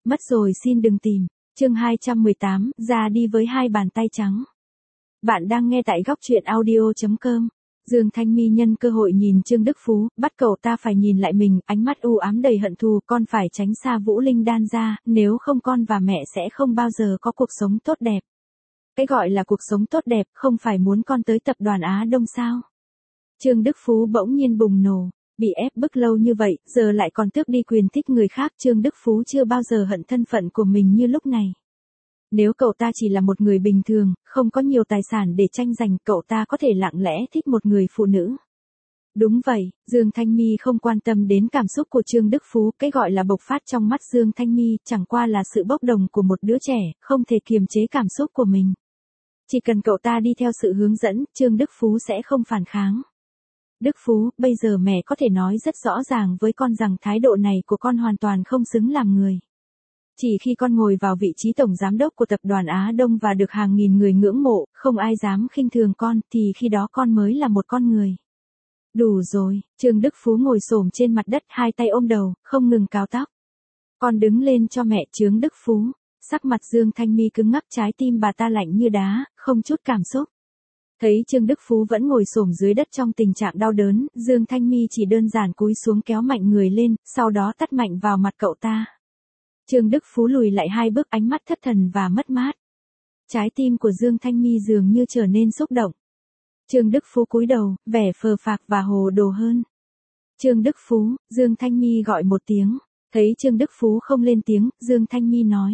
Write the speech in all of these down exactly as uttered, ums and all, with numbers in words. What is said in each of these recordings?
Mất rồi xin đừng tìm. Chương hai trăm mười tám, ra đi với hai bàn tay trắng. Bạn đang nghe tại góc truyện audio chấm com. Dương Thanh Mi nhân cơ hội nhìn Trương Đức Phú, bắt cậu ta phải nhìn lại mình, ánh mắt u ám đầy hận thù, con phải tránh xa Vũ Linh Đan ra, nếu không con và mẹ sẽ không bao giờ có cuộc sống tốt đẹp. Cái gọi là cuộc sống tốt đẹp, không phải muốn con tới tập đoàn Á Đông sao? Trương Đức Phú bỗng nhiên bùng nổ, bị ép bức lâu như vậy, giờ lại còn tước đi quyền thích người khác. Trương Đức Phú chưa bao giờ hận thân phận của mình như lúc này. Nếu cậu ta chỉ là một người bình thường, không có nhiều tài sản để tranh giành, cậu ta có thể lặng lẽ thích một người phụ nữ. Đúng vậy, Dương Thanh Mi không quan tâm đến cảm xúc của Trương Đức Phú, cái gọi là bộc phát trong mắt Dương Thanh Mi chẳng qua là sự bốc đồng của một đứa trẻ, không thể kiềm chế cảm xúc của mình. Chỉ cần cậu ta đi theo sự hướng dẫn, Trương Đức Phú sẽ không phản kháng. Đức Phú, bây giờ mẹ có thể nói rất rõ ràng với con rằng thái độ này của con hoàn toàn không xứng làm người. Chỉ khi con ngồi vào vị trí tổng giám đốc của tập đoàn Á Đông và được hàng nghìn người ngưỡng mộ, không ai dám khinh thường con, thì khi đó con mới là một con người. Đủ rồi, Trương Đức Phú ngồi xổm trên mặt đất, hai tay ôm đầu, không ngừng cào tóc. Con đứng lên cho mẹ. Trương Đức Phú. Sắc mặt Dương Thanh Mi cứng ngắc, trái tim bà ta lạnh như đá, không chút cảm xúc. Thấy Trương Đức Phú vẫn ngồi xổm dưới đất trong tình trạng đau đớn, Dương Thanh Mi chỉ đơn giản cúi xuống kéo mạnh người lên, sau đó tát mạnh vào mặt cậu ta. Trương Đức Phú lùi lại hai bước, ánh mắt thất thần và mất mát. Trái tim của Dương Thanh Mi dường như trở nên xúc động. Trương Đức Phú cúi đầu, vẻ phờ phạc và hồ đồ hơn. Trương Đức Phú, Dương Thanh Mi gọi một tiếng. Thấy Trương Đức Phú không lên tiếng, Dương Thanh Mi nói.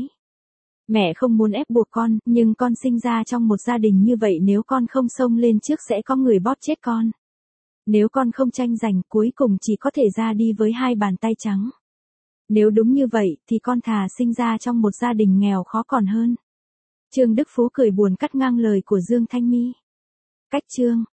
Mẹ không muốn ép buộc con, nhưng con sinh ra trong một gia đình như vậy, nếu con không xông lên trước sẽ có người bóp chết con. Nếu con không tranh giành, cuối cùng chỉ có thể ra đi với hai bàn tay trắng. Nếu đúng như vậy, thì con thà sinh ra trong một gia đình nghèo khó còn hơn. Trương Đức Phú cười buồn cắt ngang lời của Dương Thanh Mi. Cách chương.